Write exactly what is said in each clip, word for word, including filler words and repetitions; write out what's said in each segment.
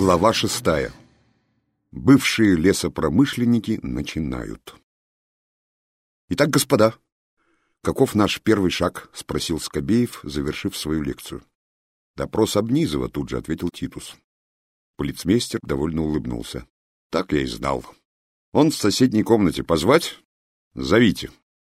Глава шестая. Бывшие лесопромышленники начинают. Итак, господа, каков наш первый шаг? — спросил Скобеев, завершив свою лекцию. Допрос Обнизова, тут же ответил Титус. Полицмейстер довольно улыбнулся. Так я и знал. Он в соседней комнате. Позвать? Зовите.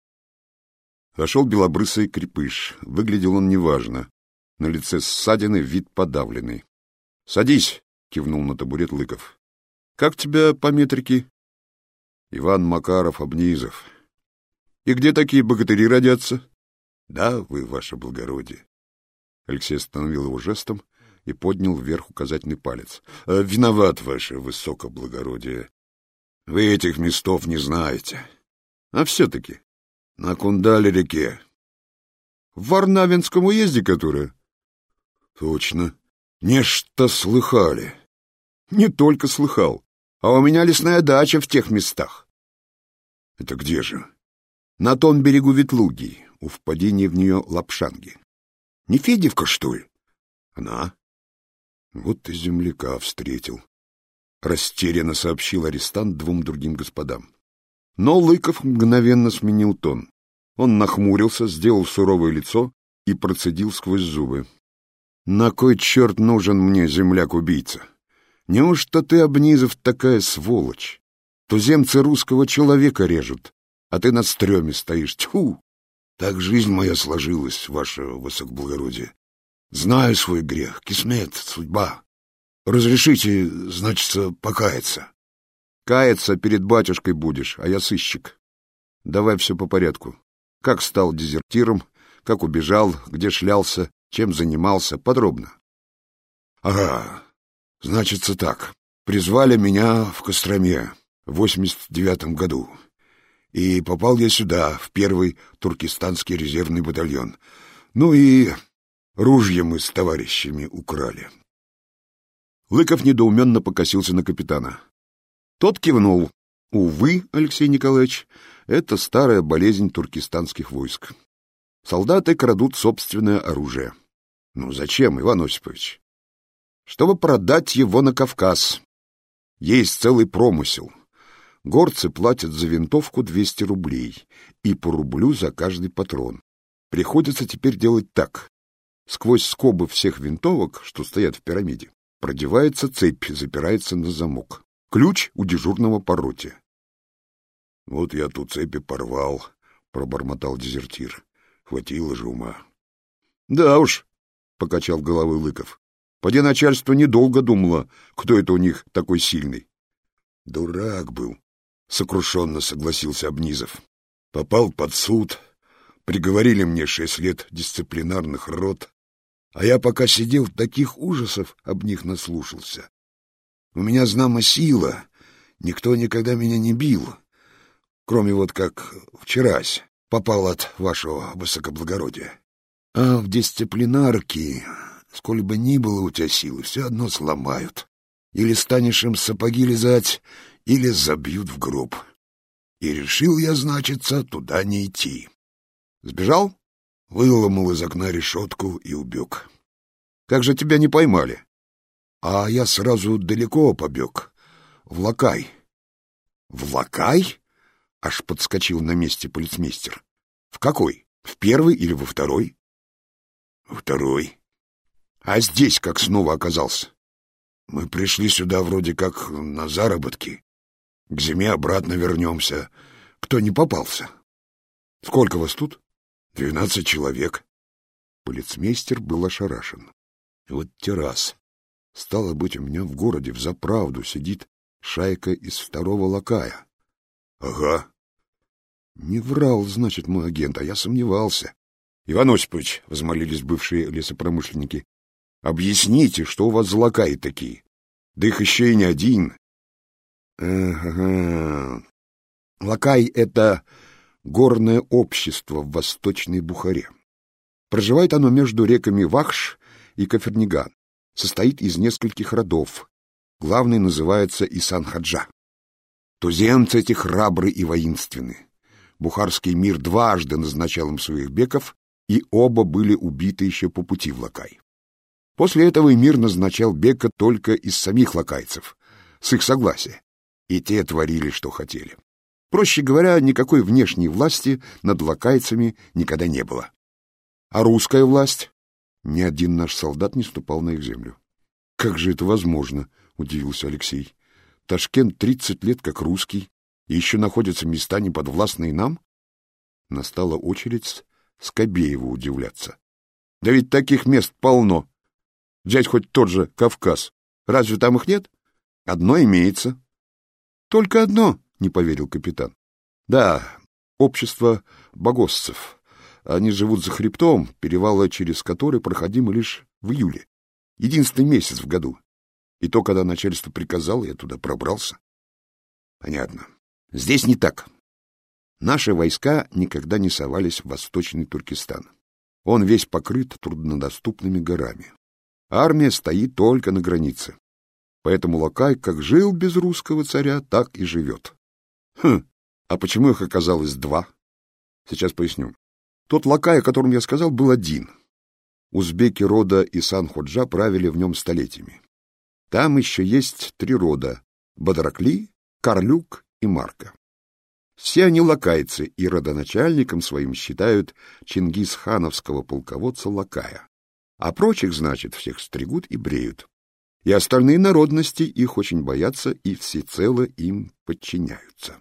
Вошел белобрысый крепыш. Выглядел он неважно. На лице ссадины, вид подавленный. Садись, кивнул на табурет Лыков. Как тебя по метрике? Иван Макаров Обнизов. И где такие богатыри родятся? Да, вы, ваше благородие. Алексей остановил его жестом и поднял вверх указательный палец. Виноват, ваше высокоблагородие. Вы этих местов не знаете. А все-таки на Кундале-реке. В Варнавинском уезде, которая? Точно. Нечто слыхали. Не только слыхал, а у меня лесная дача в тех местах. Это где же? На том берегу Ветлуги, у впадения в нее Лапшанги. Не Федевка, что ли? Она. Вот и земляка встретил. Растерянно сообщил арестант двум другим господам. Но Лыков мгновенно сменил тон. Он нахмурился, сделал суровое лицо и процедил сквозь зубы. На кой черт нужен мне земляк-убийца? Неужто ты, Обнизов, такая сволочь? Туземцы русского человека режут, а ты на стреме стоишь. Тьфу! Так жизнь моя сложилась, ваше высокоблагородие. Знаю свой грех, кисмет, судьба. Разрешите, значится, покаяться. Каяться перед батюшкой будешь, а я сыщик. Давай все по порядку. Как стал дезертиром, как убежал, где шлялся, чем занимался, подробно. Ага, значится так. Призвали меня в Костроме в восемьдесят девятом году. И попал я сюда, в первый туркестанский резервный батальон. Ну и ружья мы с товарищами украли. Лыков недоуменно покосился на капитана. Тот кивнул. Увы, Алексей Николаевич, это старая болезнь туркестанских войск. Солдаты крадут собственное оружие. Ну зачем, Иван Осипович? Чтобы продать его на Кавказ. Есть целый промысел. Горцы платят за винтовку двести рублей и по рублю за каждый патрон. Приходится теперь делать так. Сквозь скобы всех винтовок, что стоят в пирамиде, продевается цепь, запирается на замок. Ключ у дежурного по роте. — Вот я ту цепи порвал, — пробормотал дезертир. Хватило же ума. — Да уж, — покачал головой Лыков. — Поди начальство недолго думало, кто это у них такой сильный. — Дурак был, — сокрушенно согласился Обнизов. — Попал под суд, приговорили мне шесть лет дисциплинарных рот, а я пока сидел, таких ужасов об них наслушался. У меня, знамо, сила, никто никогда меня не бил, кроме вот как вчерась. Попал от вашего высокоблагородия. А в дисциплинарке, сколь бы ни было у тебя силы, все одно сломают. Или станешь им сапоги лизать, или забьют в гроб. И решил я, значится, туда не идти. Сбежал? Выломал из окна решетку и убег. Как же тебя не поймали? А я сразу далеко побег, в Лакай. В Лакай? Аж подскочил на месте полицмейстер. В какой? В первый или во второй? Во второй. А здесь как снова оказался? Мы пришли сюда вроде как на заработки. К зиме обратно вернемся. Кто не попался? Сколько вас тут? Двенадцать человек. Полицмейстер был ошарашен. Вот террас. Стало быть, у меня в городе взаправду сидит шайка из второго Лакая. — Ага. — Не врал, значит, мой агент, а я сомневался. — Иван Осипович, — взмолились бывшие лесопромышленники, — объясните, что у вас за лакаи такие? Да их еще и не один. — Ага. Лакай — это горное общество в Восточной Бухаре. Проживает оно между реками Вахш и Каферниган. Состоит из нескольких родов. Главный называется Исан-Хаджа. Туземцы эти храбры и воинственны. Бухарский мир дважды назначал им своих беков, и оба были убиты еще по пути в Лакай. После этого эмир назначал бека только из самих лакайцев, с их согласия, и те творили, что хотели. Проще говоря, никакой внешней власти над лакайцами никогда не было. А русская власть? Ни один наш солдат не ступал на их землю. «Как же это возможно?» — удивился Алексей. «Ташкент тридцать лет как русский, и еще находятся места, неподвластные нам?» Настала очередь Скобееву удивляться. «Да ведь таких мест полно. Взять хоть тот же Кавказ. Разве там их нет? Одно имеется». «Только одно?» — не поверил капитан. «Да, общество богосцев. Они живут за хребтом, перевалы через который проходимы лишь в июле. Единственный месяц в году. И то, когда начальство приказало, я туда пробрался». «Понятно. Здесь не так. Наши войска никогда не совались в восточный Туркестан. Он весь покрыт труднодоступными горами. Армия стоит только на границе. Поэтому Лакай как жил без русского царя, так и живет». «Хм, а почему их оказалось два?» «Сейчас поясню. Тот Лакай, о котором я сказал, был один. Узбеки рода Исан-Ходжа правили в нем столетиями. Там еще есть три рода — Бадракли, Карлюк и Марка. Все они лакайцы, и родоначальником своим считают чингисхановского полководца Лакая. А прочих, значит, всех стригут и бреют. И остальные народности их очень боятся и всецело им подчиняются.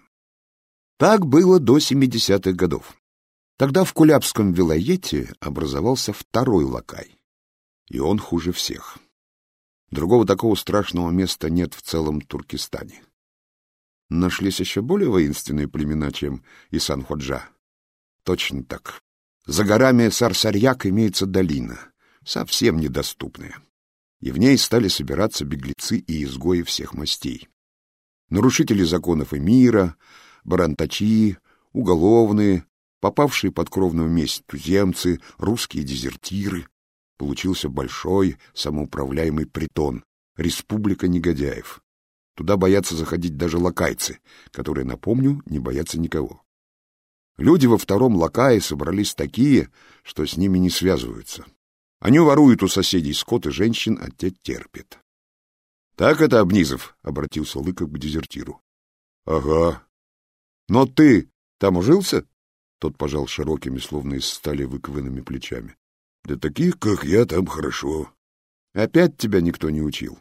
Так было до семидесятых годов. Тогда в Кулябском вилаете образовался второй Лакай, и он хуже всех. Другого такого страшного места нет в целом Туркестане. Нашлись еще более воинственные племена, чем Исан-Ходжа. Точно так. За горами Сарсарьяк имеется долина, совсем недоступная. И в ней стали собираться беглецы и изгои всех мастей. Нарушители законов и мира, барантачи, уголовные, попавшие под кровную месть туземцы, русские дезертиры. Получился большой самоуправляемый притон, республика негодяев. Туда боятся заходить даже лакайцы, которые, напомню, не боятся никого. Люди во втором Лакае собрались такие, что с ними не связываются. Они воруют у соседей скот и женщин, а те терпят. — Так это, Обнизов? — обратился Лыков к дезертиру. — Ага. — Но ты там ужился? Тот пожал широкими, словно из стали выкованными плечами. — Да таких, как я, там хорошо. — Опять тебя никто не учил?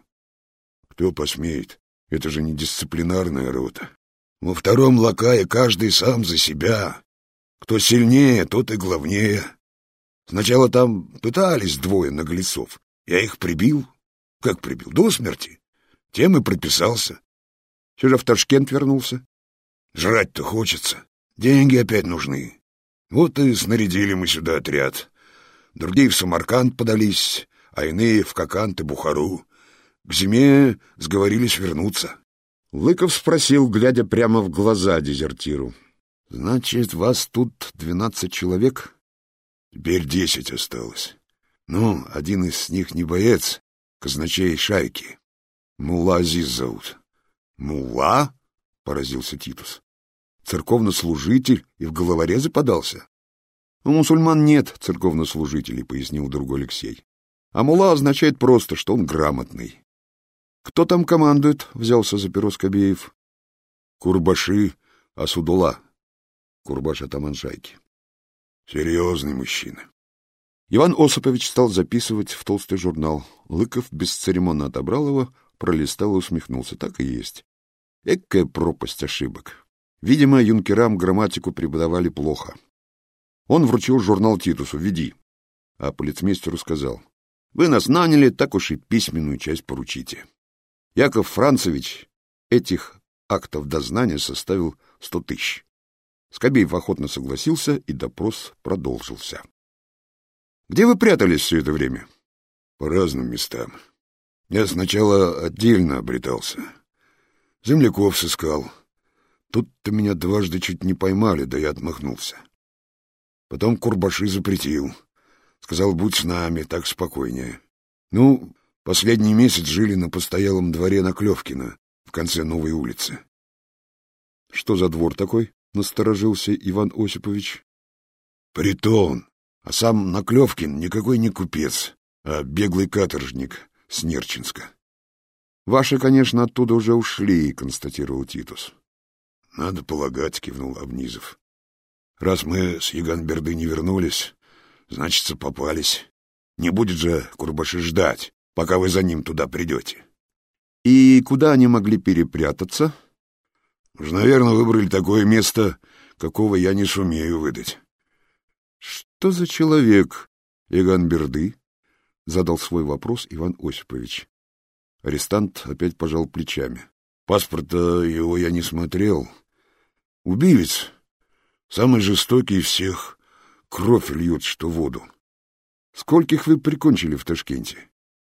— Кто посмеет? Это же не дисциплинарная рота. Во втором Лакае каждый сам за себя. Кто сильнее, тот и главнее. Сначала там пытались двое наглецов. Я их прибил. Как прибил? До смерти. Тем и прописался. Че же в Ташкент вернулся? Жрать-то хочется. Деньги опять нужны. Вот и снарядили мы сюда отряд. Другие в Самарканд подались, а иные в Коканд и Бухару. К зиме сговорились вернуться. Лыков спросил, глядя прямо в глаза дезертиру. — Значит, вас тут двенадцать человек? — Теперь десять осталось. Ну, один из них не боец, казначей шайки. Мулла Азиз зовут. — Мулла? — поразился Титус. — Церковнослужитель и в головорезы подался? — У мусульман нет церковнослужителей, — пояснил другой Алексей. — А мулла означает просто, что он грамотный. — Кто там командует? — взялся за перо Скобеев. — Курбаши Асудулла. Курбаш — атаман шайки. Серьезный мужчина. Иван Осипович стал записывать в толстый журнал. Лыков бесцеремонно отобрал его, пролистал и усмехнулся. Так и есть. Экая пропасть ошибок. Видимо, юнкерам грамматику преподавали плохо. Он вручил журнал Титусу. «Веди». А полицмейстеру сказал: «Вы нас наняли, так уж и письменную часть поручите». Яков Францевич этих актов дознания составил сто тысяч. Скобеев охотно согласился, и допрос продолжился. — Где вы прятались все это время? — По разным местам. Я сначала отдельно обретался. Земляков сыскал. Тут-то меня дважды чуть не поймали, да я отмахнулся. Потом Курбаши запретил. Сказал, будь с нами, так спокойнее. Ну, последний месяц жили на постоялом дворе на Клевкино, в конце Новой улицы. — Что за двор такой? — насторожился Иван Осипович. — Притон. А сам Наклевкин никакой не купец, а беглый каторжник с Нерчинска. — Ваши, конечно, оттуда уже ушли, — констатировал Титус. — Надо полагать, — кивнул Обнизов. — Раз мы с Еган-Берды не вернулись, значится, попались. Не будет же Курбаши ждать, пока вы за ним туда придете. — И куда они могли перепрятаться? — Уж, наверное, выбрали такое место, какого я не сумею выдать. — Что за человек Еган-Берды? — задал свой вопрос Иван Осипович. Арестант опять пожал плечами. — Паспорта его я не смотрел. Убивец, самый жестокий из всех, кровь льет, что воду. Скольких вы прикончили в Ташкенте?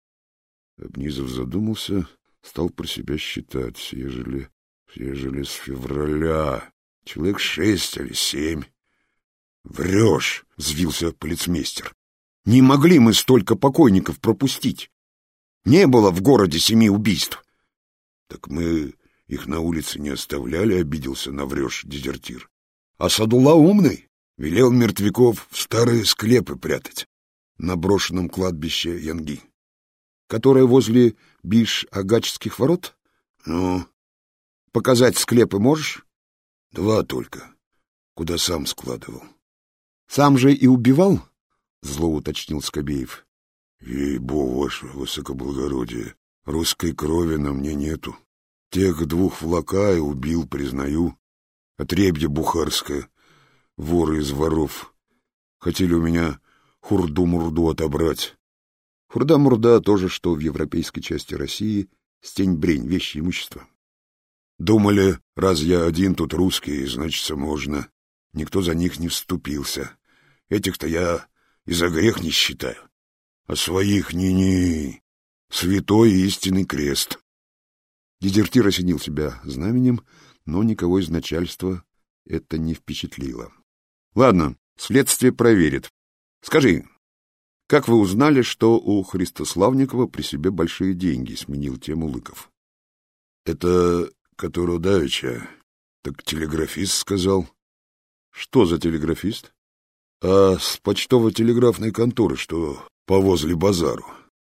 Обнизов задумался, стал про себя считать. Ежели, ежели с февраля, человек шесть или семь. — Врешь, — взвился полицмейстер. — Не могли мы столько покойников пропустить. Не было в городе семи убийств. — Так мы их на улице не оставляли, — обиделся на врешь дезертир. А Садулла умный, велел мертвяков в старые склепы прятать на брошенном кладбище Янги. — Которое возле Биш-Агачских ворот? — Ну? — Показать склепы можешь? — Два только, куда сам складывал. — Сам же и убивал? — зло уточнил Скобеев. — Ей-богу, ваше высокоблагородие, русской крови на мне нету. Тех двух влака и убил, признаю. Отребье бухарское, воры из воров. Хотели у меня хурду-мурду отобрать. Хурда-мурда — то же, что в европейской части России стень-брень, вещи, имущество. Думали, раз я один тут русский, значится, можно. Никто за них не вступился. Этих-то я и за грех не считаю. А своих ни-ни. Святой истинный крест. Дезертир осенил себя знаменем, но никого из начальства это не впечатлило. — Ладно, следствие проверит. Скажи, как вы узнали, что у Христославникова при себе большие деньги? — сменил тему Лыков. — Это которого давеча, так телеграфист сказал. — Что за телеграфист? — А с почтово-телеграфной конторы, что повозле базару.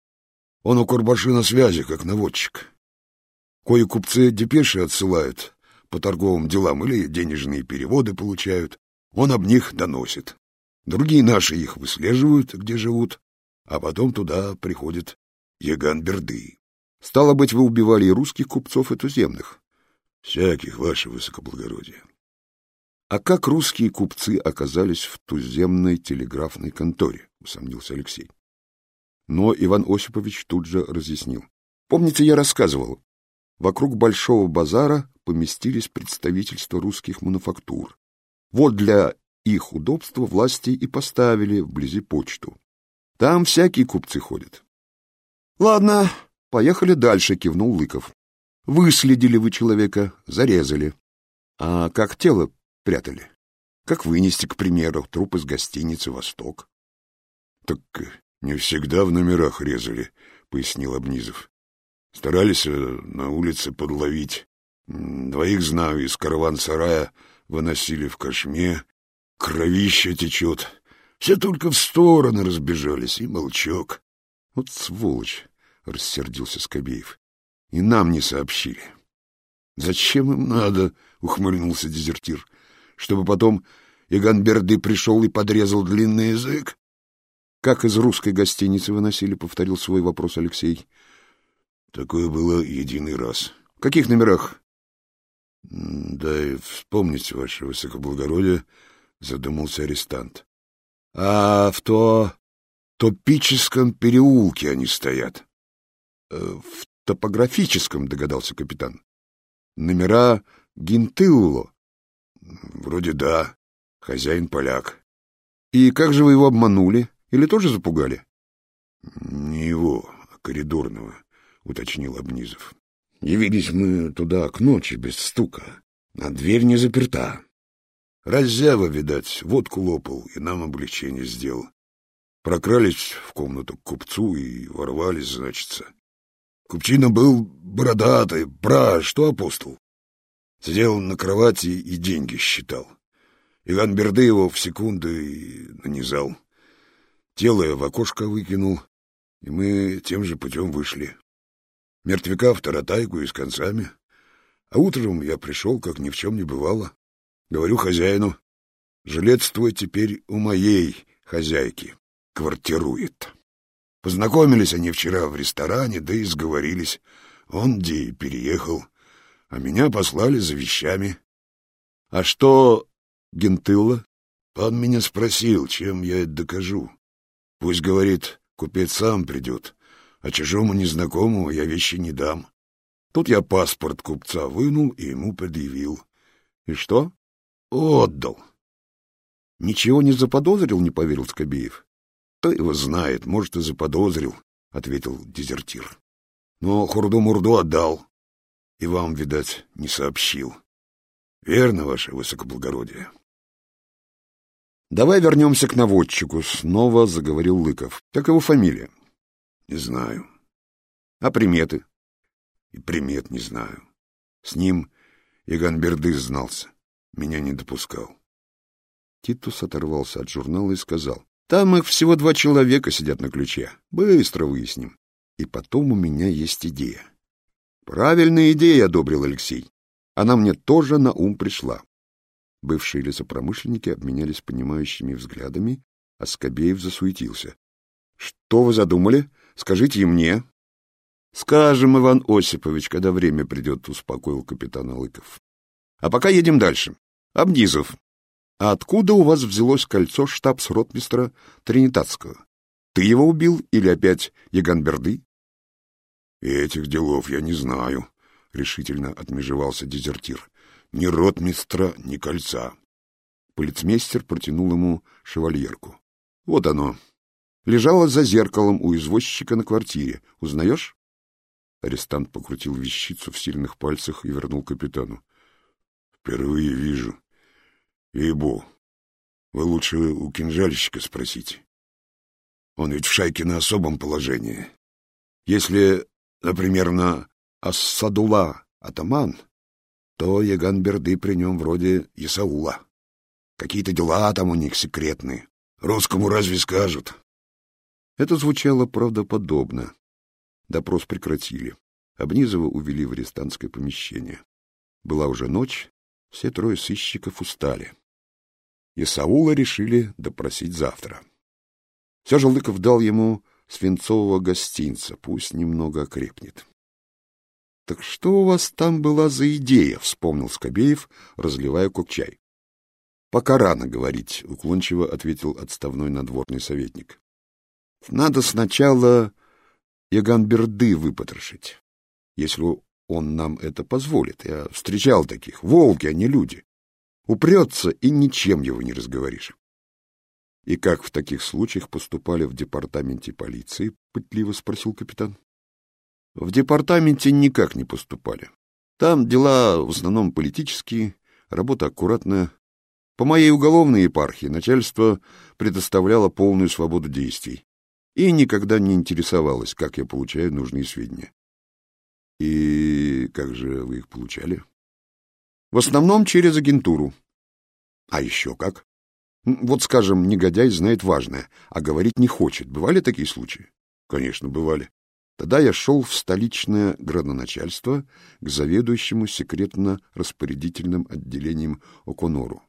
Он у Курбаши на связи, как наводчик. Кое купцы депеши отсылают по торговым делам или денежные переводы получают, он об них доносит. Другие наши их выслеживают, где живут, а потом туда приходит Еган-Берды. — Стало быть, вы убивали и русских купцов, и туземных? — Всяких, ваше высокоблагородие. — А как русские купцы оказались в туземной телеграфной конторе? — усомнился Алексей. Но Иван Осипович тут же разъяснил. — Помните, я рассказывал, вокруг Большого базара поместились представительства русских мануфактур. Вот для их удобства власти и поставили вблизи почту. Там всякие купцы ходят. — Ладно, поехали дальше, — кивнул Лыков. — Выследили вы человека, зарезали. А как тело прятали? Как вынести, к примеру, труп из гостиницы «Восток»? — Так не всегда в номерах резали, — пояснил Обнизов. Старались на улице подловить. Двоих знаю, из караван-сарая выносили в кошме. Кровище течет. Все только в стороны разбежались, и молчок. — Вот сволочь! — рассердился Скобеев. — И нам не сообщили. — Зачем им надо? — ухмыльнулся дезертир. — Чтобы потом Еган-Берды пришел и подрезал длинный язык? — Как из русской гостиницы выносили? — повторил свой вопрос Алексей. — Такое было единый раз. — В каких номерах? — Да и вспомните, ваше высокоблагородие, — задумался арестант. — А в то топическом переулке они стоят. — В топографическом, — догадался капитан. — Номера Гинтылло. — Вроде да. Хозяин поляк. — И как же вы его обманули? Или тоже запугали? — Не его, а коридорного, — уточнил Обнизов. — Явились мы туда к ночи без стука, а дверь не заперта. Раззява, видать, водку лопал и нам облегчение сделал. Прокрались в комнату к купцу и ворвались, значится. Купчина был бородатый, бра, что апостол. Сидел на кровати и деньги считал. Еган-Берды его в секунду и нанизал. Тело я в окошко выкинул, И мы тем же путем вышли. Мертвяка в таратайку и с концами. А утром я пришел, как ни в чем не бывало. Говорю хозяину: жилец твой теперь у моей хозяйки квартирует. Познакомились они вчера в ресторане, да и сговорились. Он где переехал, а меня послали за вещами. А что Гентылла? Он меня спросил, чем я это докажу. Пусть, говорит, купец сам придет, а чужому незнакомому я вещи не дам. Тут я паспорт купца вынул и ему предъявил. И что? Отдал. Ничего не заподозрил, не поверил Скобеев. Кто его знает, может, и заподозрил, — ответил дезертир. Но хурду-мурду отдал. И вам, видать, не сообщил. Верно, ваше высокоблагородие. Давай вернемся к наводчику, — снова заговорил Лыков. Как его фамилия? Не знаю. А приметы? И примет не знаю. С ним Еган-Бердыс знался. Меня не допускал. Титус оторвался от журнала и сказал: там их всего два человека сидят на ключе. Быстро выясним. И потом у меня есть идея. Правильная идея, — одобрил Алексей. Она мне тоже на ум пришла. Бывшие лесопромышленники обменялись понимающими взглядами, а Скобеев засуетился. — Что вы задумали? Скажите и мне. — Скажем, Иван Осипович, когда время придет, — успокоил капитан Лыков. — А пока едем дальше. Обнизов. А откуда у вас взялось кольцо штабс-ротмистра Тринитатского? Ты его убил или опять Еган-Берды? — Этих делов я не знаю, — решительно отмежевался дезертир. — Ни ротмистра, ни кольца. Полицмейстер протянул ему шевальерку. — Вот оно. Лежало за зеркалом у извозчика на квартире. Узнаешь? Арестант покрутил вещицу в сильных пальцах и вернул капитану. — Впервые вижу. Ей-богу, вы лучше у кинжальщика спросите. Он ведь в шайке на особом положении. Если, например, на Ас-Садула атаман, то Еган-Берды при нем вроде Исаула. Какие-то дела там у них секретные. Русскому разве скажут? Это звучало правдоподобно. Допрос прекратили. Обнизова увели в арестантское помещение. Была уже ночь, все трое сыщиков устали. Исаула решили допросить завтра. Все же Лыков дал ему свинцового гостинца, пусть немного окрепнет. — Так что у вас там была за идея? — вспомнил Скобеев, разливая кок-чай. — Пока рано говорить, — уклончиво ответил отставной надворный советник. — Надо сначала Еган-Берды выпотрошить, если он нам это позволит. Я встречал таких. Волки, а не люди. Упрется, и ничем его не разговоришь. — И как в таких случаях поступали в департаменте полиции? — пытливо спросил капитан. — В департаменте никак не поступали. Там дела в основном политические, работа аккуратная. По моей уголовной епархии начальство предоставляло полную свободу действий и никогда не интересовалось, как я получаю нужные сведения. — И как же вы их получали? — В основном через агентуру. — А еще как? Вот, скажем, негодяй знает важное, а говорить не хочет. Бывали такие случаи? — Конечно, бывали. Тогда я шел в столичное градоначальство к заведующему секретно-распорядительным отделением Оконору.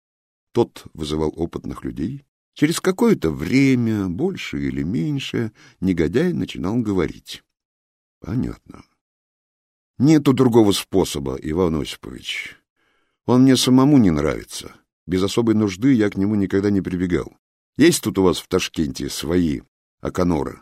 Тот вызывал опытных людей. Через какое-то время, больше или меньше, негодяй начинал говорить. — Понятно. — Нету другого способа, Иван Осипович. Он мне самому не нравится. Без особой нужды я к нему никогда не прибегал. Есть тут у вас в Ташкенте свои Оконоры?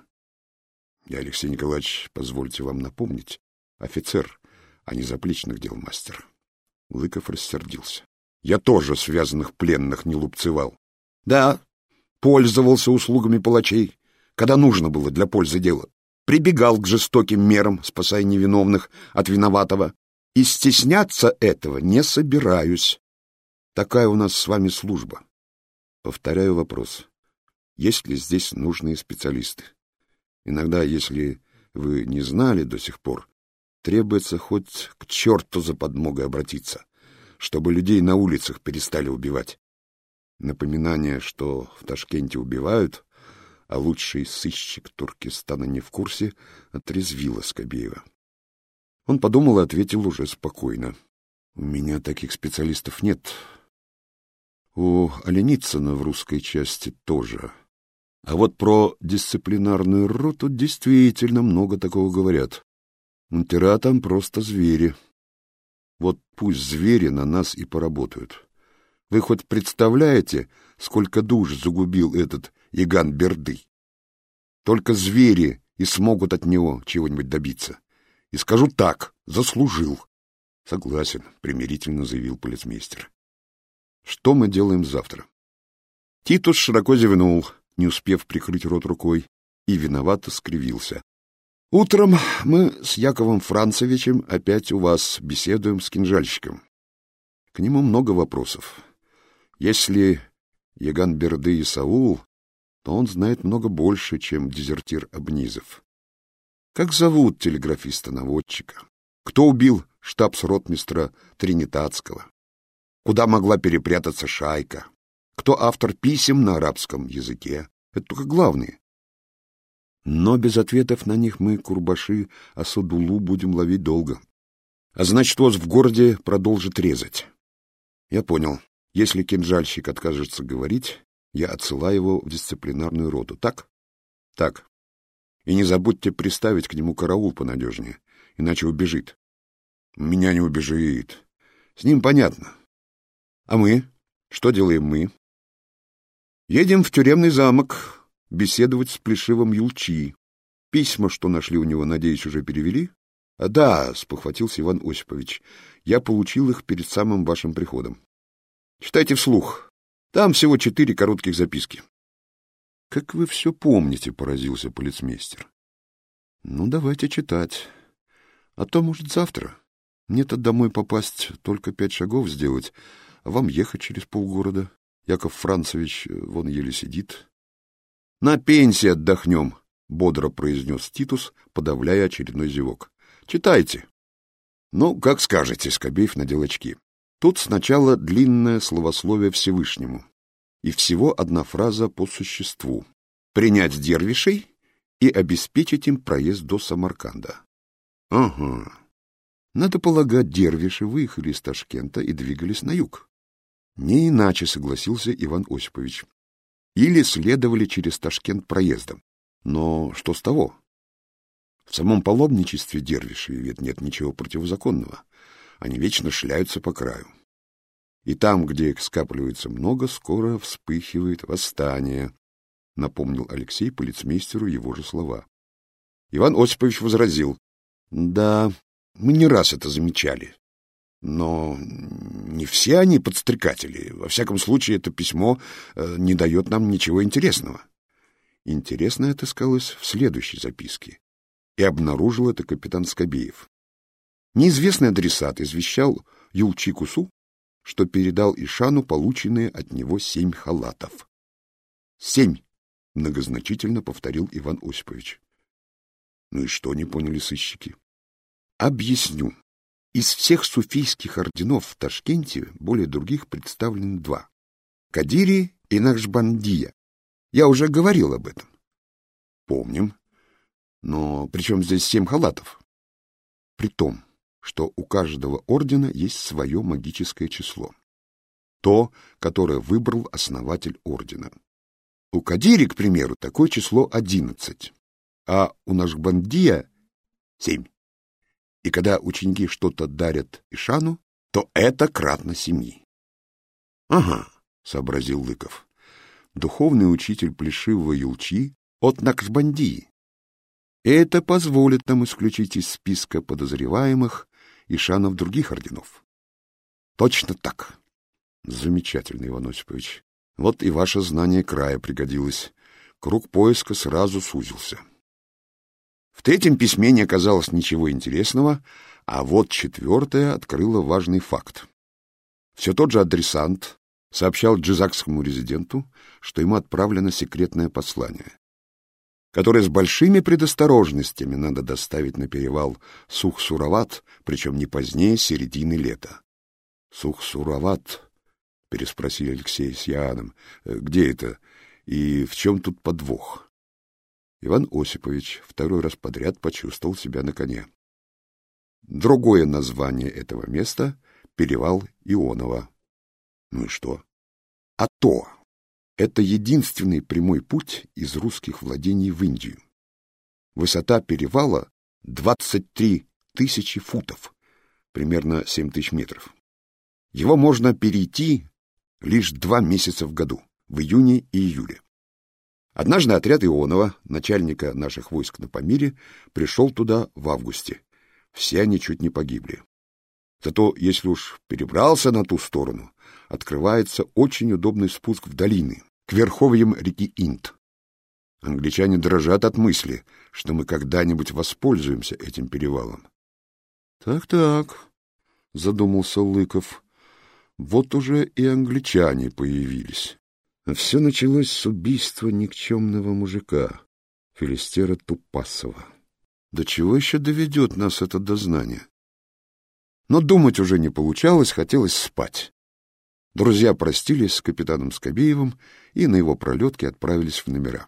Я, Алексей Николаевич, позвольте вам напомнить, офицер, а не заплечных дел мастер. Лыков рассердился. Я тоже связанных пленных не лупцевал. Да, пользовался услугами палачей, когда нужно было для пользы дела. Прибегал к жестоким мерам, спасая невиновных от виноватого. И стесняться этого не собираюсь. Такая у нас с вами служба. Повторяю вопрос. Есть ли здесь нужные специалисты? Иногда, если вы не знали до сих пор, требуется хоть к черту за подмогой обратиться, чтобы людей на улицах перестали убивать. Напоминание, что в Ташкенте убивают, а лучший сыщик Туркестана не в курсе, отрезвило Скобеева. Он подумал и ответил уже спокойно. У меня таких специалистов нет. У Оленицына в русской части тоже. А вот про дисциплинарную роту действительно много такого говорят. Унтера там просто звери. Вот пусть звери на нас и поработают. Вы хоть представляете, сколько душ загубил этот Еган Берды? Только звери и смогут от него чего-нибудь добиться. И скажу так, заслужил. Согласен, примирительно заявил полицмейстер. Что мы делаем завтра? Титус широко зевнул, не успев прикрыть рот рукой, и виновато скривился. Утром мы с Яковом Францевичем опять у вас беседуем с кинжальщиком. К нему много вопросов. Если Еган Берды и Саул, то он знает много больше, чем дезертир Обнизов. Как зовут телеграфиста-наводчика? Кто убил штабс-ротмистра Тринитатского? Куда могла перепрятаться шайка? Кто автор писем на арабском языке? Это только главные. Но без ответов на них мы, курбаши, Асадулу будем ловить долго. А значит, вас в городе продолжит резать. Я понял. Если кинжальщик откажется говорить, я отсылаю его в дисциплинарную роту. Так? Так. И не забудьте приставить к нему караул понадежнее, иначе убежит. Меня не убежит. С ним понятно. А мы? Что делаем мы? Едем в тюремный замок беседовать с Плешивым Юлчи. Письма, что нашли у него, надеюсь, уже перевели? А, да, спохватился Иван Осипович. Я получил их перед самым вашим приходом. Читайте вслух. Там всего четыре коротких записки. Как вы все помните, поразился полицмейстер. Ну, давайте читать. А то, может, завтра. Мне-то домой попасть только пять шагов сделать, а вам ехать через полгорода. Яков Францевич вон еле сидит. — На пенсии отдохнем, — бодро произнес Титус, подавляя очередной зевок. — Читайте. — Ну, как скажете, — Скобеев надел очки. Тут сначала длинное словословие Всевышнему, и всего одна фраза по существу. Принять дервишей и обеспечить им проезд до Самарканда. — Ага. Надо полагать, дервиши выехали из Ташкента и двигались на юг. Не иначе, согласился Иван Осипович. Или следовали через Ташкент проездом. Но что с того? В самом паломничестве дервишей ведь нет ничего противозаконного. Они вечно шляются по краю. И там, где их скапливается много, скоро вспыхивает восстание, напомнил Алексей полицмейстеру его же слова. Иван Осипович возразил. Да, мы не раз это замечали. Но не все они подстрекатели. Во всяком случае, это письмо э, не дает нам ничего интересного. Интересное отыскалось в следующей записке. И обнаружил это капитан Скобеев. Неизвестный адресат извещал Юлчи Кусу, что передал Ишану полученные от него семь халатов. «Семь!» — многозначительно повторил Иван Осипович. Ну и что не поняли сыщики? Объясню. Из всех суфийских орденов в Ташкенте более других представлены два — Кадири и Нахшбандия. Я уже говорил об этом. Помним. Но при чем здесь семь халатов? При том, что у каждого ордена есть свое магическое число. То, которое выбрал основатель ордена. У Кадири, к примеру, такое число одиннадцать, а у Нахшбандия — семь. И когда ученики что-то дарят Ишану, то это кратно семи. — Ага, — сообразил Лыков. Духовный учитель Плешивого Юлчи от Нахшбандии. Это позволит нам исключить из списка подозреваемых Ишанов других орденов. — Точно так. — Замечательно, Иван Осипович. Вот и ваше знание края пригодилось. Круг поиска сразу сузился. В третьем письме не оказалось ничего интересного, а вот четвертое открыло важный факт. Все тот же адресант сообщал джизакскому резиденту, что ему отправлено секретное послание, которое с большими предосторожностями надо доставить на перевал Сух-Сурават, причем не позднее середины лета. «Сух-Сурават?» — переспросили Алексей с Иоанном. «Где это? И в чем тут подвох?» Иван Осипович второй раз подряд почувствовал себя на коне. Другое название этого места — перевал Ионова. Ну и что? А то! Это единственный прямой путь из русских владений в Индию. Высота перевала — двадцать три тысячи футов, примерно семь тысяч метров. Его можно перейти лишь два месяца в году, в июне и июле. Однажды отряд Ионова, начальника наших войск на Памире, пришел туда в августе. Все они чуть не погибли. Зато, если уж перебрался на ту сторону, открывается очень удобный спуск в долины, к верховьям реки Инд. Англичане дрожат от мысли, что мы когда-нибудь воспользуемся этим перевалом. «Так-так», — задумался Лыков, — «вот уже и англичане появились». А все началось с убийства никчемного мужика, Филистера Тупасова. До чего еще доведет нас это дознание? Но думать уже не получалось, хотелось спать. Друзья простились с капитаном Скобеевым и на его пролетке отправились в номера.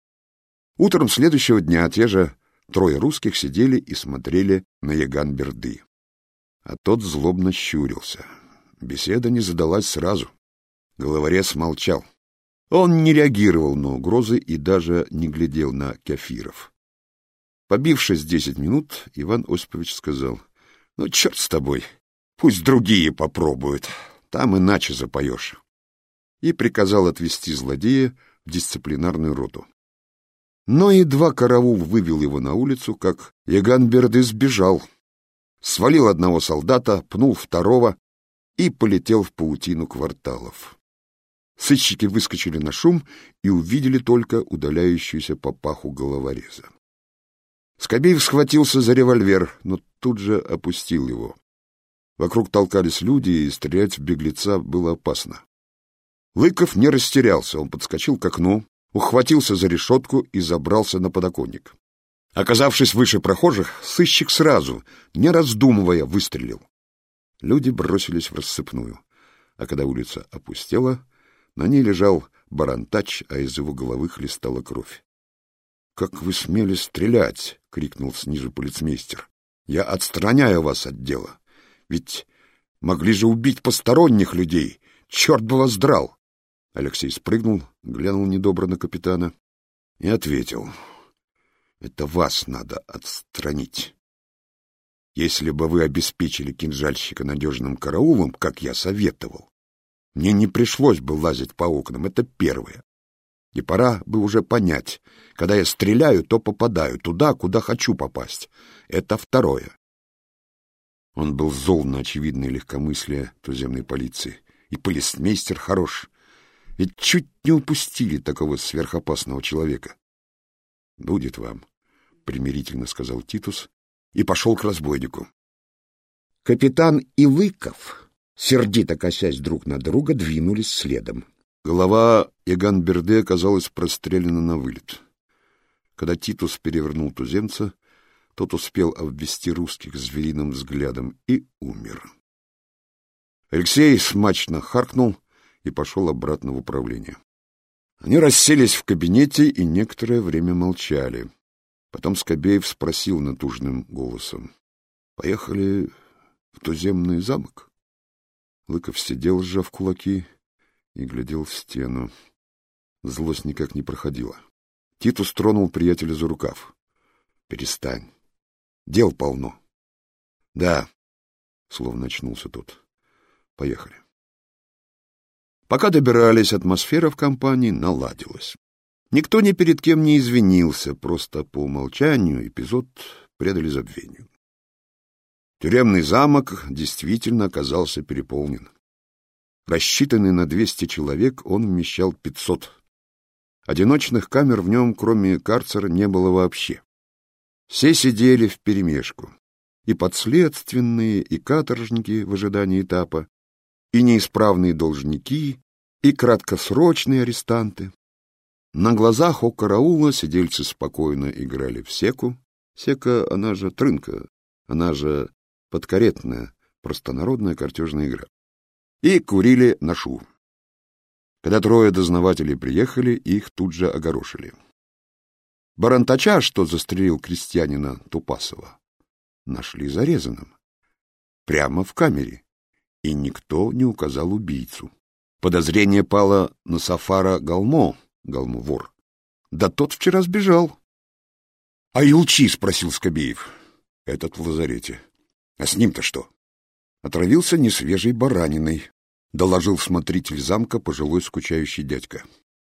Утром следующего дня те же трое русских сидели и смотрели на Яган-Берды. А тот злобно щурился. Беседа не задалась сразу. Головорез молчал. Он не реагировал на угрозы и даже не глядел на кафиров. Побившись десять минут, Иван Осипович сказал: «Ну, черт с тобой, пусть другие попробуют, там иначе запоешь». И приказал отвезти злодея в дисциплинарную роту. Но едва караул вывел его на улицу, как Яган-Берды сбежал, свалил одного солдата, пнул второго и полетел в паутину кварталов. Сыщики выскочили на шум и увидели только удаляющуюся папаху головореза. Скобеев схватился за револьвер, но тут же опустил его. Вокруг толкались люди, и стрелять в беглеца было опасно. Лыков не растерялся, он подскочил к окну, ухватился за решетку и забрался на подоконник. Оказавшись выше прохожих, сыщик сразу, не раздумывая, выстрелил. Люди бросились в рассыпную, а когда улица опустела, на ней лежал Барантач, а из его головы хлестала кровь. — Как вы смели стрелять? — крикнул снизу полицмейстер. — Я отстраняю вас от дела. Ведь могли же убить посторонних людей. Черт бы вас драл! Алексей спрыгнул, глянул недобро на капитана и ответил: — Это вас надо отстранить. Если бы вы обеспечили кинжальщика надежным караулом, как я советовал, мне не пришлось бы лазить по окнам, это первое. И пора бы уже понять, когда я стреляю, то попадаю туда, куда хочу попасть. Это второе. Он был зол на очевидное легкомыслие туземной полиции. И полицмейстер хорош. Ведь чуть не упустили такого сверхопасного человека. — Будет вам, — примирительно сказал Титус и пошел к разбойнику. Капитан и Лыков, сердито косясь друг на друга, двинулись следом. Голова Яган-Берды оказалась прострелена на вылет. Когда Титус перевернул туземца, тот успел обвести русских звериным взглядом и умер. Алексей смачно харкнул и пошел обратно в управление. Они расселись в кабинете и некоторое время молчали. Потом Скобеев спросил натужным голосом: — Поехали в туземный замок? Лыков сидел, сжав кулаки, и глядел в стену. Злость никак не проходила. Титус тронул приятеля за рукав. — Перестань. Дел полно. — Да, — словно очнулся тот. — Поехали. Пока добирались, атмосфера в компании наладилась. Никто ни перед кем не извинился, просто по умолчанию эпизод предали забвению. Тюремный замок действительно оказался переполнен. Рассчитанный на двести человек, он вмещал пятьсот. Одиночных камер в нем, кроме карцера, не было вообще. Все сидели вперемешку. И подследственные, и каторжники в ожидании этапа, и неисправные должники, и краткосрочные арестанты. На глазах у караула сидельцы спокойно играли в секу. Сека, она же трынка, она же подкаретная, простонародная картежная игра. И курили нашу. Когда трое дознавателей приехали, их тут же огорошили. Барантача, что застрелил крестьянина Тупасова, нашли зарезанным. Прямо в камере. И никто не указал убийцу. Подозрение пало на Сафара Галмо, Галмо вор. Да тот вчера сбежал. — А Юлчи? — спросил Скобеев. — Этот в лазарете. — А с ним-то что? — Отравился несвежей бараниной, — доложил смотритель замка, пожилой скучающий дядька.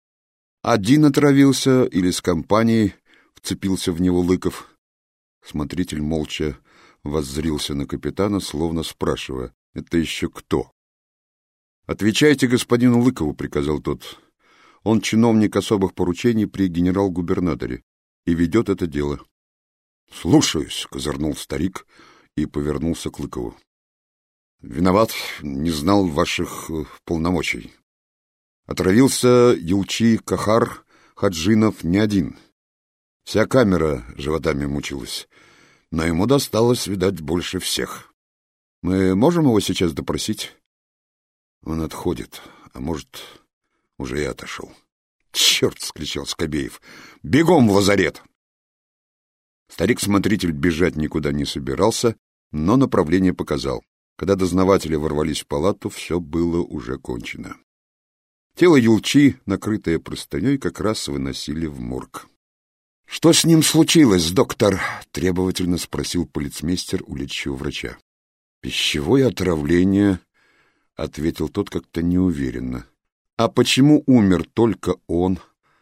Один отравился или с компанией, — вцепился в него Лыков. Смотритель молча воззрился на капитана, словно спрашивая: «Это еще кто?» «Отвечайте господину Лыкову», — приказал тот. «Он чиновник особых поручений при генерал-губернаторе и ведет это дело». «Слушаюсь», — козырнул старик и повернулся к Лыкову. «Виноват, не знал ваших полномочий. Отравился Юлчи Кахар Хаджинов не один. Вся камера животами мучилась, но ему досталось, видать, больше всех. Мы можем его сейчас допросить?» «Он отходит, а может, уже и отошел». «Черт!» — скричал Скобеев. «Бегом в лазарет!» Старик-смотритель бежать никуда не собирался, но направление показал. Когда дознаватели ворвались в палату, все было уже кончено. Тело Юлчи, накрытое простыней, как раз выносили в морг. — Что с ним случилось, доктор? — требовательно спросил полицмейстер у лечащего врача. — Пищевое отравление, — ответил тот как-то неуверенно. — А почему умер только он?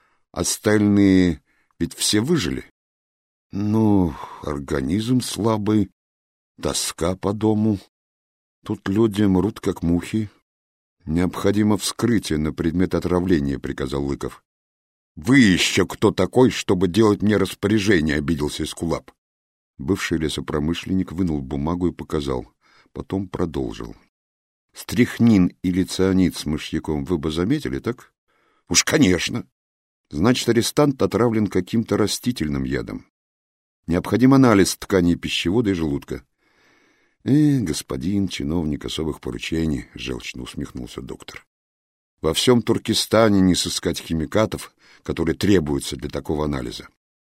Остальные ведь все выжили? — Ну, организм слабый, тоска по дому. Тут люди мрут, как мухи. — Необходимо вскрытие на предмет отравления, — приказал Лыков. — Вы еще кто такой, чтобы делать мне распоряжение? — обиделся Эскулап. Бывший лесопромышленник вынул бумагу и показал. Потом продолжил. — Стрихнин или цианид с мышьяком вы бы заметили, так? — Уж конечно. Значит, арестант отравлен каким-то растительным ядом. Необходим анализ тканей пищевода и желудка. — Э, господин чиновник особых поручений, — желчно усмехнулся доктор. — Во всем Туркестане не сыскать химикатов, которые требуются для такого анализа.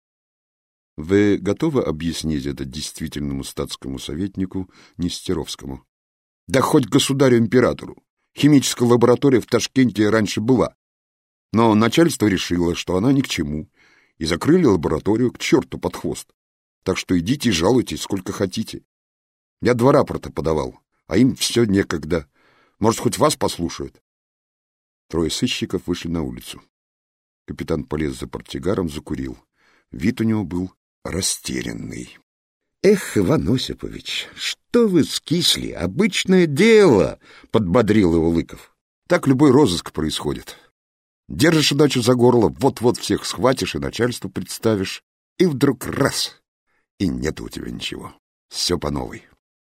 Вы готовы объяснить это действительному статскому советнику Нестеровскому? Да хоть государю-императору. Химическая лаборатория в Ташкенте раньше была. Но начальство решило, что она ни к чему, и закрыли лабораторию к черту под хвост. Так что идите и жалуйтесь сколько хотите. Я два рапорта подавал, а им все некогда. Может, хоть вас послушают? Трое сыщиков вышли на улицу. Капитан полез за портсигаром, закурил. Вид у него был растерянный. — Эх, Иван Осипович, что вы скисли? Обычное дело! — подбодрил его Лыков. — Так любой розыск происходит. Держишь удачу за горло, вот-вот всех схватишь и начальству представишь, и вдруг раз — и нет у тебя ничего. Все по новой.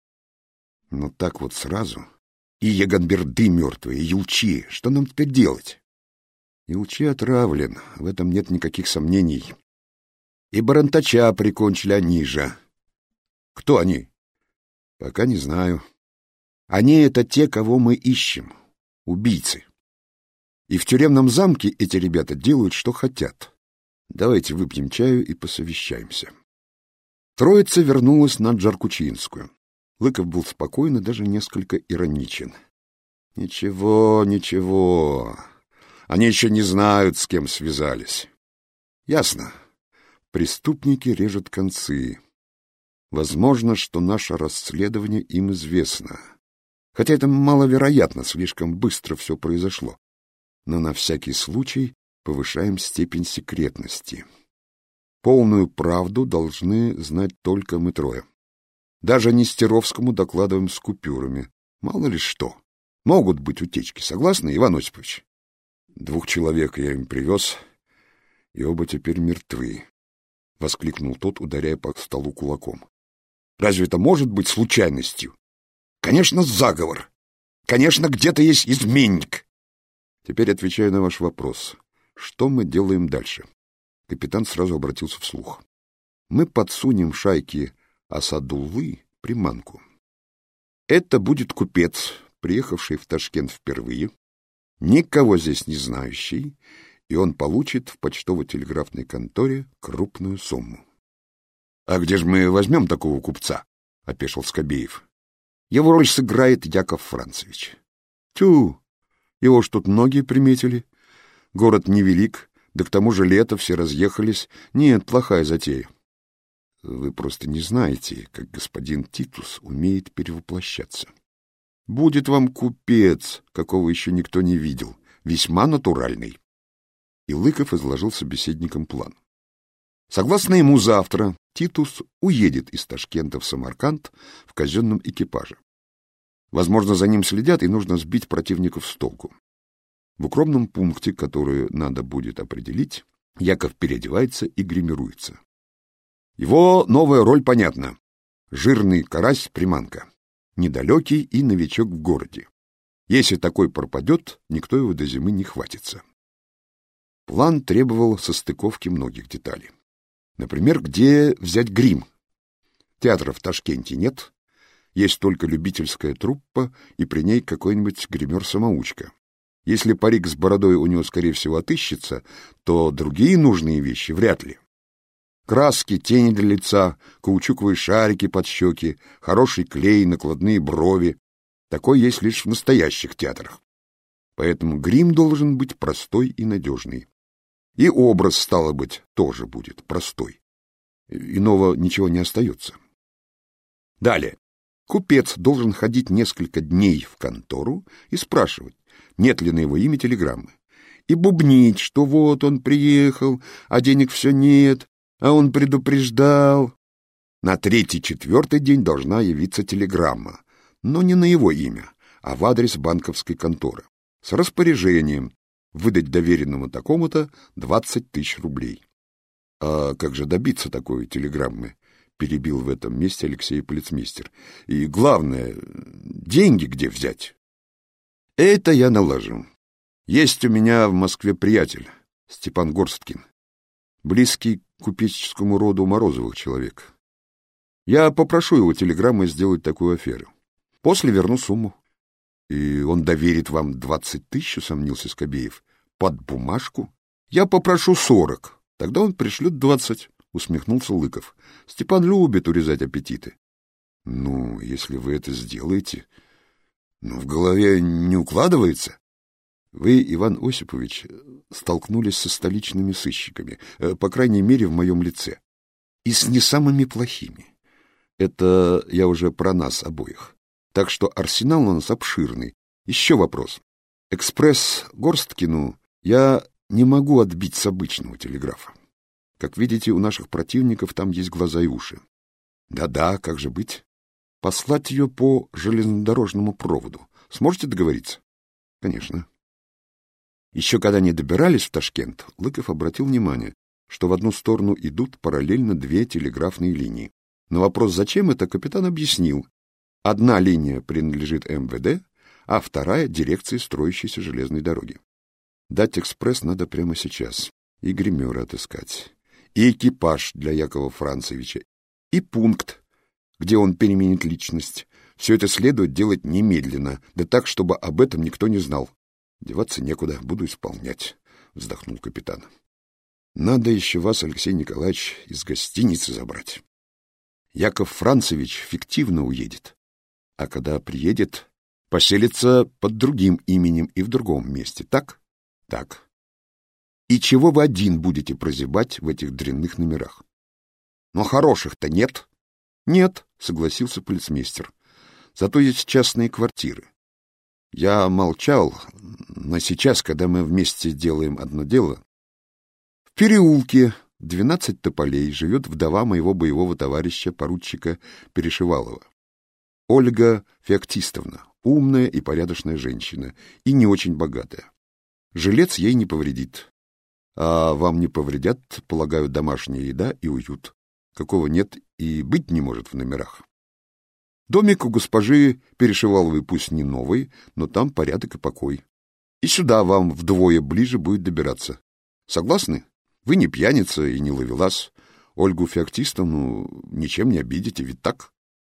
Но так вот сразу... И Ягонберды мертвые, и Юлчи. Что нам теперь делать? Юлчи отравлен, в этом нет никаких сомнений. И Барантача прикончили они же. Кто они? Пока не знаю. Они — это те, кого мы ищем. Убийцы. И в тюремном замке эти ребята делают, что хотят. Давайте выпьем чаю и посовещаемся. Троица вернулась на Джаркучинскую. Лыков был спокоен и даже несколько ироничен. Ничего, ничего. Они еще не знают, с кем связались. Ясно. Преступники режут концы. Возможно, что наше расследование им известно. Хотя это маловероятно, слишком быстро все произошло. Но на всякий случай повышаем степень секретности. Полную правду должны знать только мы трое. Даже Нестеровскому докладываем с купюрами. Мало ли что. Могут быть утечки. Согласны, Иван Осипович? Двух человек я им привез, и оба теперь мертвы. — воскликнул тот, ударяя по столу кулаком. — Разве это может быть случайностью? Конечно, заговор. Конечно, где-то есть изменник. Теперь отвечаю на ваш вопрос. Что мы делаем дальше? Капитан сразу обратился вслух. Мы подсунем шайке Асадуллы приманку. Это будет купец, приехавший в Ташкент впервые, никого здесь не знающий и он получит в почтово-телеграфной конторе крупную сумму. — А где же мы возьмем такого купца? — опешил Скобеев. — Его роль сыграет Яков Францевич. — Тю, его ж тут многие приметили. Город невелик, да к тому же лето, все разъехались. Нет, плохая затея. Вы просто не знаете, как господин Титус умеет перевоплощаться. Будет вам купец, какого еще никто не видел, весьма натуральный. И Лыков изложил собеседникам план. Согласно ему, завтра Титус уедет из Ташкента в Самарканд в казенном экипаже. Возможно, за ним следят, и нужно сбить противников с толку. В укромном пункте, который надо будет определить, Яков переодевается и гримируется. Его новая роль понятна. Жирный карась-приманка. Недалекий и новичок в городе. Если такой пропадет, никто его до зимы не хватится. План требовал состыковки многих деталей. Например, где взять грим? Театра в Ташкенте нет. Есть только любительская труппа, и при ней какой-нибудь гример-самоучка. Если парик с бородой у него, скорее всего, отыщется, то другие нужные вещи вряд ли. Краски, тени для лица, каучуковые шарики под щеки, хороший клей, накладные брови. Такой есть лишь в настоящих театрах. Поэтому грим должен быть простой и надежный. И образ, стало быть, тоже будет простой. Иного ничего не остается. Далее. Купец должен ходить несколько дней в контору и спрашивать, нет ли на его имя телеграммы, и бубнить, что вот он приехал, а денег все нет, а он предупреждал. На третий-четвертый день должна явиться телеграмма, но не на его имя, а в адрес банковской конторы, с распоряжением выдать доверенному такому-то двадцать тысяч рублей. — А как же добиться такой телеграммы? — перебил в этом месте Алексей полицмейстер. — И главное, деньги где взять? — Это я наложу. Есть у меня в Москве приятель, Степан Горсткин, близкий к купеческому роду Морозовых человек. Я попрошу его телеграммой сделать такую аферу. После верну сумму. — И он доверит вам двадцать тысяч, — усомнился Скобеев. — Под бумажку? Я попрошу сорок, тогда он пришлет двадцать, — усмехнулся Лыков. Степан любит урезать аппетиты. — Ну, если вы это сделаете... Но в голове не укладывается. Вы, Иван Осипович, столкнулись со столичными сыщиками, по крайней мере, в моем лице. И с не самыми плохими. Это я уже про нас обоих. Так что арсенал у нас обширный. Еще вопрос. Экспресс Горсткину я не могу отбить с обычного телеграфа. Как видите, у наших противников там есть глаза и уши. Да-да, как же быть? Послать ее по железнодорожному проводу. Сможете договориться? Конечно. Еще когда не добирались в Ташкент, Лыков обратил внимание, что в одну сторону идут параллельно две телеграфные линии. На вопрос, зачем это, капитан объяснил. Одна линия принадлежит эм вэ дэ, а вторая — дирекции строящейся железной дороги. Дать экспресс надо прямо сейчас. И гримера отыскать. И экипаж для Якова Францевича. И пункт, где он переменит личность. Все это следует делать немедленно, да так, чтобы об этом никто не знал. Деваться некуда, буду исполнять, — вздохнул капитан. Надо еще вас, Алексей Николаевич, из гостиницы забрать. Яков Францевич фиктивно уедет, а когда приедет, поселится под другим именем и в другом месте, так? Так. И чего вы один будете прозябать в этих дрянных номерах? Но хороших-то нет. Нет, согласился полицмейстер. Зато есть частные квартиры. Я молчал, но сейчас, когда мы вместе делаем одно дело... В переулке двенадцать тополей живет вдова моего боевого товарища, поручика Перешивалова. Ольга Феоктистовна, умная и порядочная женщина, и не очень богатая. Жилец ей не повредит. А вам не повредят, полагаю, домашняя еда и уют, какого нет и быть не может в номерах. Домик у госпожи Перешиваловой пусть не новый, но там порядок и покой. И сюда вам вдвое ближе будет добираться. Согласны? Вы не пьяница и не ловелас. Ольгу Феоктистовну ничем не обидите, ведь так?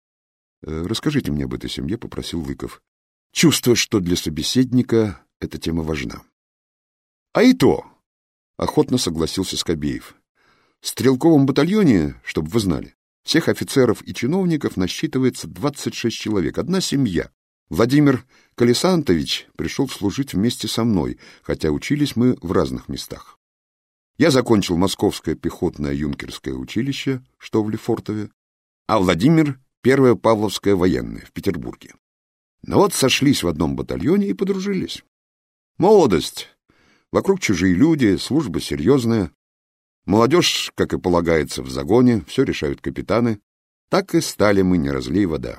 Э, расскажите мне об этой семье, — попросил Лыков, чувствуя, что для собеседника эта тема важна. А и то, — охотно согласился Скобеев. В стрелковом батальоне, чтобы вы знали, всех офицеров и чиновников насчитывается двадцать шесть человек, одна семья. Владимир Колесантович пришел служить вместе со мной, хотя учились мы в разных местах. Я закончил Московское пехотное юнкерское училище, что в Лефортове, а Владимир — Первое Павловское военное в Петербурге. Но вот сошлись в одном батальоне и подружились. Молодость. Вокруг чужие люди, служба серьезная. Молодежь, как и полагается, в загоне, все решают капитаны. Так и стали мы не разлей вода.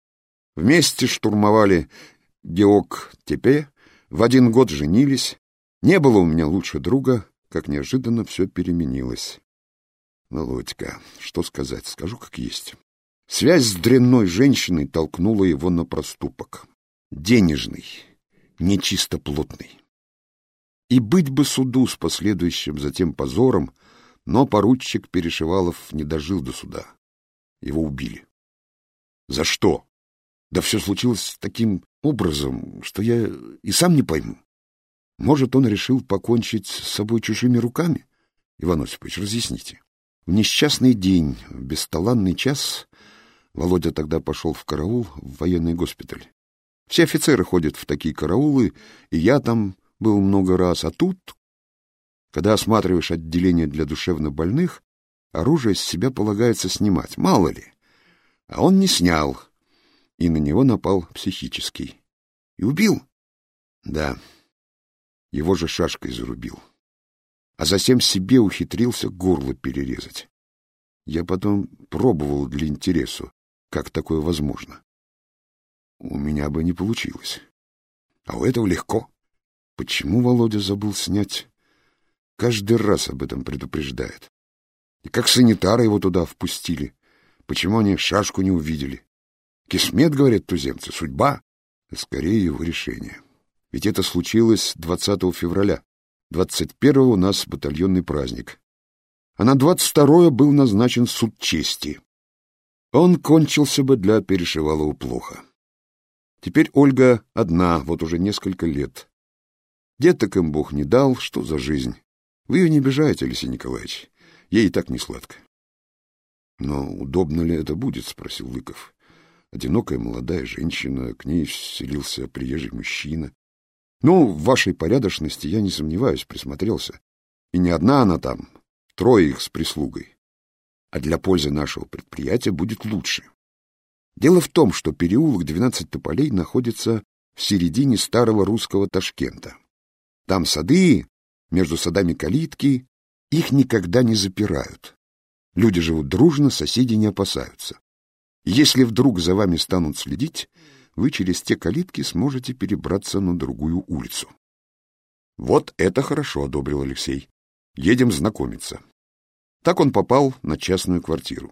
Вместе штурмовали Геок-Тепе, в один год женились. Не было у меня лучше друга, как неожиданно все переменилось. Володька, что сказать, скажу как есть. Связь с дрянной женщиной толкнула его на проступок. Денежный, нечистоплотный. И быть бы суду с последующим затем позором, но поручик Перешивалов не дожил до суда. Его убили. За что? Да все случилось таким образом, что я и сам не пойму. Может, он решил покончить с собой чужими руками? Иван Осипович, разъясните. В несчастный день, в бесталанный час, Володя тогда пошел в караул в военный госпиталь. Все офицеры ходят в такие караулы, и я там был много раз, а тут, когда осматриваешь отделение для душевнобольных, оружие с себя полагается снимать, мало ли. А он не снял, и на него напал психический. И убил? Да, его же шашкой зарубил. А затем себе ухитрился горло перерезать. Я потом пробовал для интересу, как такое возможно. У меня бы не получилось. А у этого легко. Почему Володя забыл снять? Каждый раз об этом предупреждает. И как санитары его туда впустили. Почему они шашку не увидели? Кисмет, говорят туземцы, судьба, а скорее его решение. Ведь это случилось двадцатого февраля. двадцать первого у нас батальонный праздник. А на двадцать второе был назначен суд чести. Он кончился бы для Перешивалова плохо. Теперь Ольга одна, вот уже несколько лет. Деток им Бог не дал, что за жизнь? Вы ее не обижаете, Алексей Николаевич. Ей и так не сладко. — Но удобно ли это будет? — спросил Лыков. Одинокая молодая женщина, к ней вселился приезжий мужчина. Ну, в вашей порядочности я не сомневаюсь, присмотрелся. И не одна она там, трое их с прислугой. А для пользы нашего предприятия будет лучше. Дело в том, что переулок двенадцать тополей находится в середине старого русского Ташкента. Там сады, между садами калитки, их никогда не запирают. Люди живут дружно, соседи не опасаются. Если вдруг за вами станут следить, вы через те калитки сможете перебраться на другую улицу. — Вот это хорошо, — одобрил Алексей. — Едем знакомиться. Так он попал на частную квартиру.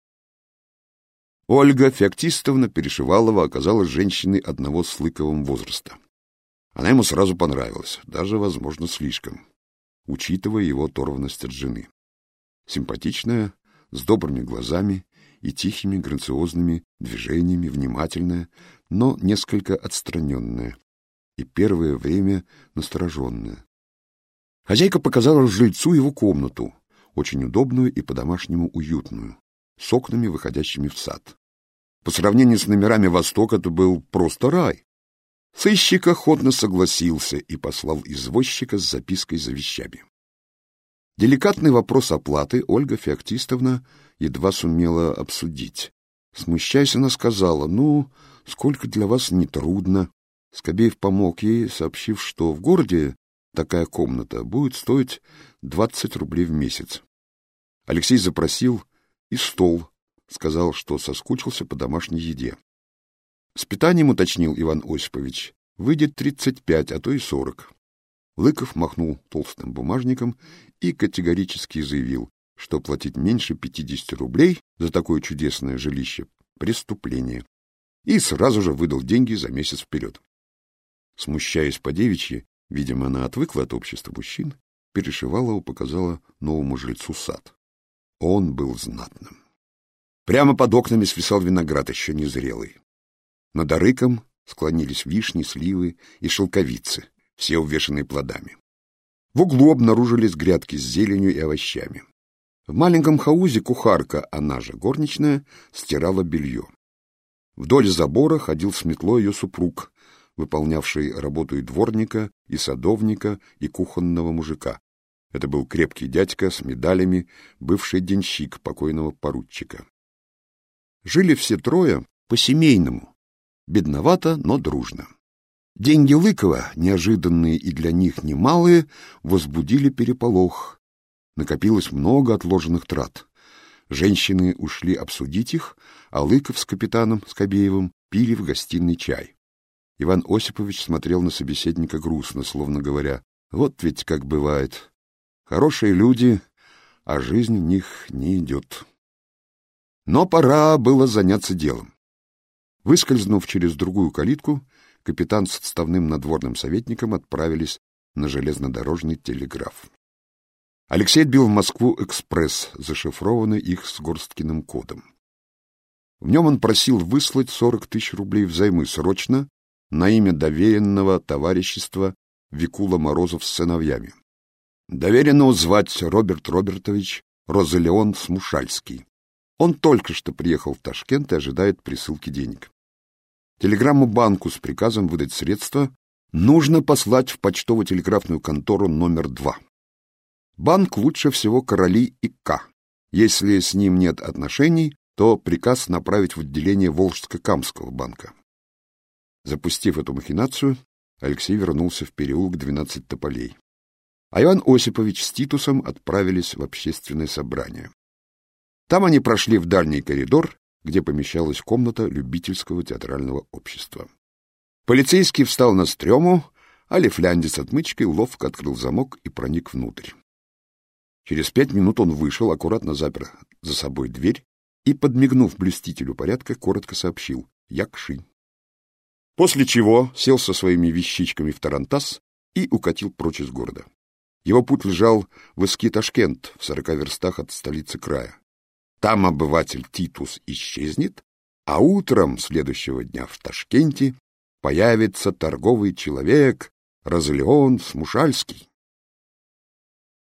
Ольга Феоктистовна Перешивалова оказалась женщиной одного с Лыковым возраста. Она ему сразу понравилась, даже, возможно, слишком, учитывая его оторванность от жены. Симпатичная, с добрыми глазами и тихими грациозными движениями, внимательная, но несколько отстраненная и первое время настороженная. Хозяйка показала жильцу его комнату, очень удобную и по-домашнему уютную, с окнами, выходящими в сад. По сравнению с номерами «Восток» это был просто рай. Сыщик охотно согласился и послал извозчика с запиской за вещами. Деликатный вопрос оплаты Ольга Феоктистовна едва сумела обсудить. Смущаясь, она сказала: «Ну, сколько для вас нетрудно». Скобеев помог ей, сообщив, что в городе такая комната будет стоить двадцать рублей в месяц. Алексей запросил и стол, сказал, что соскучился по домашней еде. С питанием, уточнил Иван Осипович, выйдет тридцать пять, а то и сорок. Лыков махнул толстым бумажником и категорически заявил, что платить меньше пятидесяти рублей за такое чудесное жилище — преступление, и сразу же выдал деньги за месяц вперед. Смущаясь по-девичьи, видимо, она отвыкла от общества мужчин, Перешивалова показала новому жильцу сад. Он был знатным. Прямо под окнами свисал виноград, еще незрелый. Над арыком склонились вишни, сливы и шелковицы, все увешанные плодами. В углу обнаружились грядки с зеленью и овощами. В маленьком хаузе кухарка, она же горничная, стирала белье. Вдоль забора ходил с метлой ее супруг, выполнявший работу и дворника, и садовника, и кухонного мужика. Это был крепкий дядька с медалями, бывший денщик покойного поручика. Жили все трое по-семейному, бедновато, но дружно. Деньги Лыкова, неожиданные и для них немалые, возбудили переполох. Накопилось много отложенных трат. Женщины ушли обсудить их, а Лыков с капитаном Скобеевым пили в гостиной чай. Иван Осипович смотрел на собеседника грустно, словно говоря: вот ведь как бывает. Хорошие люди, а жизнь в них не идет. Но пора было заняться делом. Выскользнув через другую калитку, капитан с отставным надворным советником отправились на железнодорожный телеграф. Алексей отбил в Москву экспресс, зашифрованный их с Горсткиным кодом. В нем он просил выслать сорок тысяч рублей взаймы срочно на имя доверенного товарищества Викула Морозов с сыновьями. Доверенного звать Роберт Робертович Розалеон Смушальский. Он только что приехал в Ташкент и ожидает присылки денег. Телеграмму банку с приказом выдать средства нужно послать в почтово-телеграфную контору номер два. Банк лучше всего Короли и К. Если с ним нет отношений, то приказ направить в отделение Волжско-Камского банка. Запустив эту махинацию, Алексей вернулся в переулок двенадцать тополей. А Иван Осипович с Титусом отправились в общественное собрание. Там они прошли в дальний коридор, где помещалась комната любительского театрального общества. Полицейский встал на стрёму, а лифляндец с отмычкой ловко открыл замок и проник внутрь. Через пять минут он вышел, аккуратно запер за собой дверь и, подмигнув блюстителю порядка, коротко сообщил: «Якши». После чего сел со своими вещичками в тарантас и укатил прочь из города. Его путь лежал в Иски-Ташкент, в сорока верстах от столицы края. Там обыватель Титус исчезнет, а утром следующего дня в Ташкенте появится торговый человек Розалеон Смушальский.